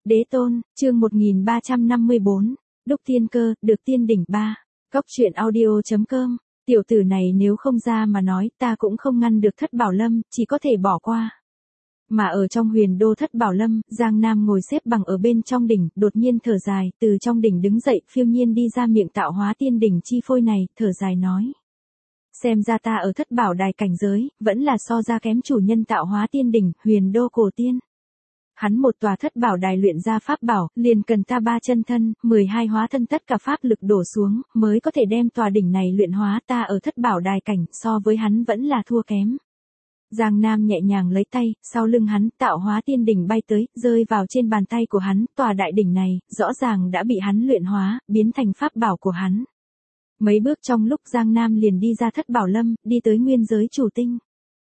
Đế tôn, chương 1354, Đúc Tiên Cơ, được tiên đỉnh 3. Cóc truyện audio.com. Tiểu tử này nếu không ra mà nói, ta cũng không ngăn được Thất Bảo Lâm, chỉ có thể bỏ qua. Mà ở trong huyền đô Thất Bảo Lâm, Giang Nam ngồi xếp bằng ở bên trong đỉnh, đột nhiên thở dài, từ trong đỉnh đứng dậy, phiêu nhiên đi ra miệng tạo hóa tiên đỉnh chi phôi này, thở dài nói. Xem ra ta ở Thất Bảo đài cảnh giới, vẫn là so ra kém chủ nhân tạo hóa tiên đỉnh, huyền đô cổ tiên. Hắn một tòa Thất Bảo đài luyện ra pháp bảo, liền cần ta 3 chân thân, 12 hóa thân tất cả pháp lực đổ xuống, mới có thể đem tòa đỉnh này luyện hóa. Ta ở Thất Bảo đài cảnh, so với hắn vẫn là thua kém. Giang Nam nhẹ nhàng lấy tay, sau lưng hắn, tạo hóa tiên đỉnh bay tới, rơi vào trên bàn tay của hắn, tòa đại đỉnh này, rõ ràng đã bị hắn luyện hóa, biến thành pháp bảo của hắn. Mấy bước trong lúc Giang Nam liền đi ra Thất Bảo Lâm, đi tới nguyên giới chủ tinh.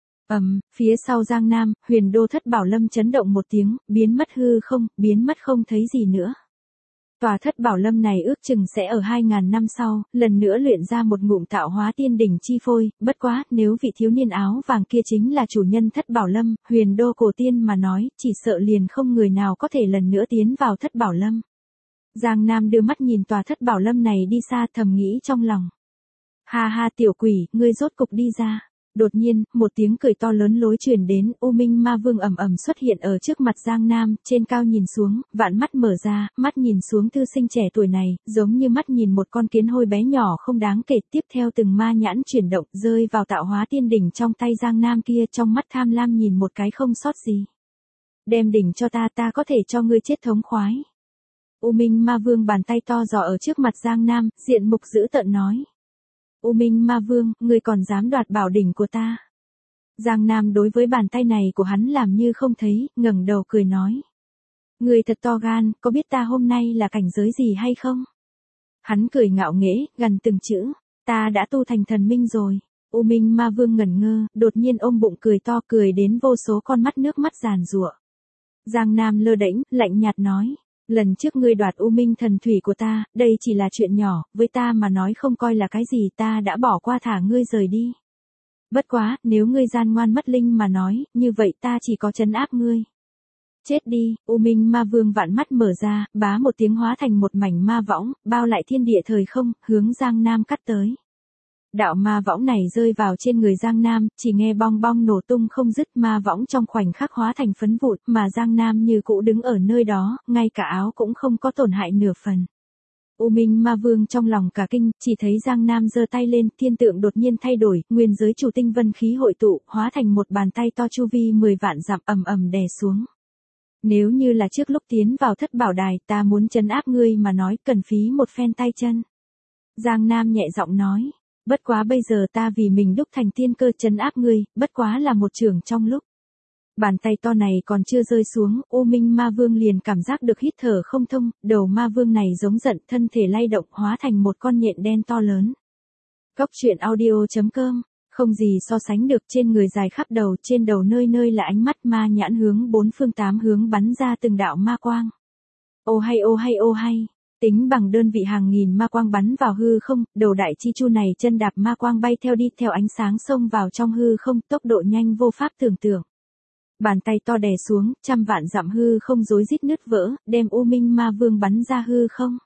Phía sau Giang Nam, huyền đô Thất Bảo Lâm chấn động một tiếng, biến mất hư không, biến mất không thấy gì nữa. Tòa Thất Bảo Lâm này ước chừng sẽ ở 2000 năm sau, lần nữa luyện ra một ngụm tạo hóa tiên đỉnh chi phôi, bất quá, nếu vị thiếu niên áo vàng kia chính là chủ nhân Thất Bảo Lâm, huyền đô cổ tiên mà nói, chỉ sợ liền không người nào có thể lần nữa tiến vào Thất Bảo Lâm. Giang Nam đưa mắt nhìn tòa Thất Bảo Lâm này đi xa, thầm nghĩ trong lòng. Ha ha tiểu quỷ, ngươi rốt cục đi ra. Đột nhiên, một tiếng cười to lớn lối truyền đến, U Minh Ma Vương ầm ầm xuất hiện ở trước mặt Giang Nam, trên cao nhìn xuống, vạn mắt mở ra, mắt nhìn xuống thư sinh trẻ tuổi này, giống như mắt nhìn một con kiến hôi bé nhỏ không đáng kể. Tiếp theo từng ma nhãn chuyển động, rơi vào tạo hóa tiên đỉnh trong tay Giang Nam kia, trong mắt tham lam nhìn một cái không sót gì. Đem đỉnh cho ta, ta có thể cho ngươi chết thống khoái. U Minh Ma Vương bàn tay to giỏ ở trước mặt Giang Nam, diện mục dữ tợn nói. U Minh Ma Vương, ngươi còn dám đoạt bảo đỉnh của ta. Giang Nam đối với bàn tay này của hắn làm như không thấy, ngẩng đầu cười nói. Ngươi thật to gan, có biết ta hôm nay là cảnh giới gì hay không? Hắn cười ngạo nghễ, gần từng chữ, ta đã tu thành thần minh rồi. U Minh Ma Vương ngẩn ngơ, đột nhiên ôm bụng cười to, cười đến vô số con mắt nước mắt giàn giụa. Giang Nam lơ đễnh, lạnh nhạt nói. Lần trước ngươi đoạt U Minh thần thủy của ta, đây chỉ là chuyện nhỏ, với ta mà nói không coi là cái gì, ta đã bỏ qua thả ngươi rời đi. Bất quá, nếu ngươi gian ngoan mất linh mà nói, như vậy ta chỉ có trấn áp ngươi. Chết đi, U Minh Ma Vương vạn mắt mở ra, bá một tiếng hóa thành một mảnh ma võng, bao lại thiên địa thời không, hướng Giang Nam cắt tới. Đạo ma võng này rơi vào trên người Giang Nam, chỉ nghe bong bong nổ tung không dứt, ma võng trong khoảnh khắc hóa thành phấn vụn, mà Giang Nam như cũ đứng ở nơi đó, ngay cả áo cũng không có tổn hại nửa phần. U Minh Ma Vương trong lòng cả kinh, chỉ thấy Giang Nam giơ tay lên, thiên tượng đột nhiên thay đổi, nguyên giới chủ tinh vân khí hội tụ, hóa thành một bàn tay to chu vi 10 vạn dặm ầm ầm đè xuống. Nếu như là trước lúc tiến vào Thất Bảo đài, ta muốn trấn áp ngươi mà nói, cần phí một phen tay chân. Giang Nam nhẹ giọng nói. Bất quá bây giờ ta vì mình đúc thành tiên cơ trấn áp ngươi, bất quá là một trường trong lúc. Bàn tay to này còn chưa rơi xuống, U Minh Ma Vương liền cảm giác được hít thở không thông, đầu Ma Vương này giống giận, thân thể lay động hóa thành một con nhện đen to lớn. Cóc truyện audio.com, không gì so sánh được, trên người dài khắp đầu, trên đầu nơi nơi là ánh mắt ma nhãn hướng 4 phương 8 hướng bắn ra từng đạo ma quang. Ô hay ô hay ô hay. Tính bằng đơn vị hàng nghìn ma quang bắn vào hư không, đầu đại chi chu này chân đạp ma quang bay theo đi theo ánh sáng xông vào trong hư không, tốc độ nhanh vô pháp tưởng tượng. Bàn tay to đè xuống, trăm vạn dặm hư không rối rít nứt vỡ, đem U Minh Ma Vương bắn ra hư không.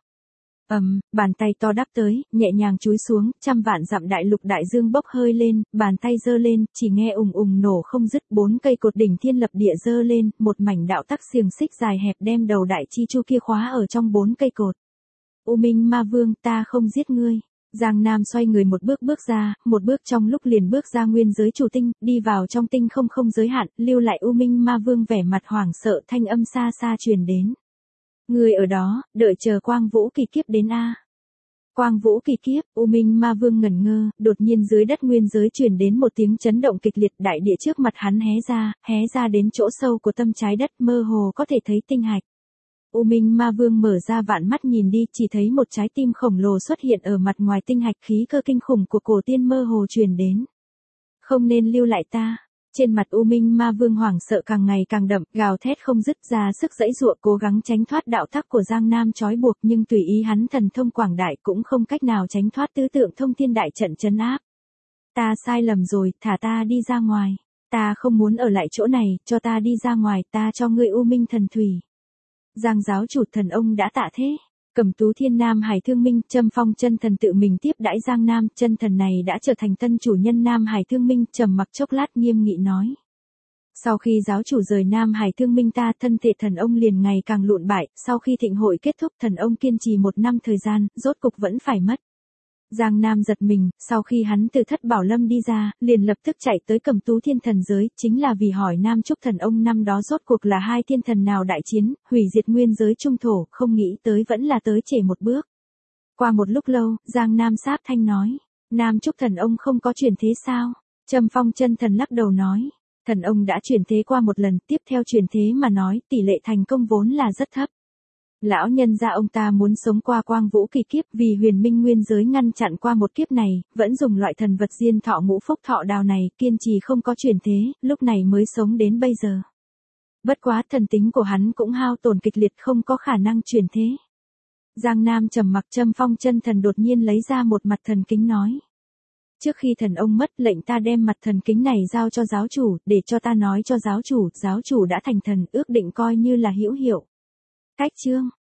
Bàn tay to đắp tới, nhẹ nhàng chúi xuống, trăm vạn dặm đại lục đại dương bốc hơi lên, bàn tay giơ lên, chỉ nghe ùng ùng nổ không dứt, 4 cây cột đỉnh thiên lập địa giơ lên, một mảnh đạo tắc xiềng xích dài hẹp đem đầu đại chi chu kia khóa ở trong 4 cây cột. U Minh Ma Vương, ta không giết ngươi. Giang Nam xoay người một bước ra, một bước trong lúc liền bước ra nguyên giới chủ tinh, đi vào trong tinh không không giới hạn, lưu lại U Minh Ma Vương vẻ mặt hoảng sợ, thanh âm xa xa truyền đến. Ngươi ở đó, đợi chờ Quang Vũ kỳ kiếp đến a. Quang Vũ kỳ kiếp, U Minh Ma Vương ngẩn ngơ, đột nhiên dưới đất nguyên giới truyền đến một tiếng chấn động kịch liệt, đại địa trước mặt hắn hé ra đến chỗ sâu của tâm trái đất, mơ hồ có thể thấy tinh hạch. U Minh Ma Vương mở ra vạn mắt nhìn đi, chỉ thấy một trái tim khổng lồ xuất hiện ở mặt ngoài tinh hạch, khí cơ kinh khủng của cổ tiên mơ hồ truyền đến. Không nên lưu lại ta. Trên mặt U Minh Ma Vương hoảng sợ càng ngày càng đậm, gào thét không dứt, ra sức giãy giụa cố gắng tránh thoát đạo tắc của Giang Nam trói buộc, nhưng tùy ý hắn thần thông quảng đại cũng không cách nào tránh thoát tứ tượng thông thiên đại trận trấn áp. Ta sai lầm rồi, thả ta đi ra ngoài. Ta không muốn ở lại chỗ này, cho ta đi ra ngoài, ta cho ngươi U Minh thần thủy. Giang giáo chủ, thần ông đã tạ thế. Cẩm Tú Thiên Nam Hải Thương Minh, Trâm Phong chân thần tự mình tiếp đãi Giang Nam, chân thần này đã trở thành tân chủ nhân Nam Hải Thương Minh, trầm mặc chốc lát nghiêm nghị nói. Sau khi giáo chủ rời Nam Hải Thương Minh ta, thân thể thần ông liền ngày càng lụn bại, sau khi thịnh hội kết thúc thần ông kiên trì 1 năm thời gian, rốt cục vẫn phải mất. Giang Nam giật mình, sau khi hắn từ Thất Bảo Lâm đi ra, liền lập tức chạy tới Cẩm Tú Thiên thần giới, chính là vì hỏi Nam Trúc thần ông năm đó rốt cuộc là hai thiên thần nào đại chiến, hủy diệt nguyên giới trung thổ, không nghĩ tới vẫn là tới trễ một bước. Qua một lúc lâu, Giang Nam sáp thanh nói, Nam Trúc thần ông không có chuyển thế sao? Trâm Phong chân thần lắc đầu nói, thần ông đã chuyển thế qua một lần, tiếp theo chuyển thế mà nói, tỷ lệ thành công vốn là rất thấp. Lão nhân gia ông ta muốn sống qua quang vũ kỳ kiếp, vì huyền minh nguyên giới ngăn chặn qua một kiếp này, vẫn dùng loại thần vật diên thọ ngũ phúc thọ đào này, kiên trì không có chuyển thế, lúc này mới sống đến bây giờ. Bất quá thần tính của hắn cũng hao tổn kịch liệt, không có khả năng chuyển thế. Giang Nam trầm mặc. Trâm Phong chân thần đột nhiên lấy ra một mặt thần kính nói. Trước khi thần ông mất, lệnh ta đem mặt thần kính này giao cho giáo chủ, để cho ta nói cho giáo chủ đã thành thần, ước định coi như là hữu hiệu. Cách chương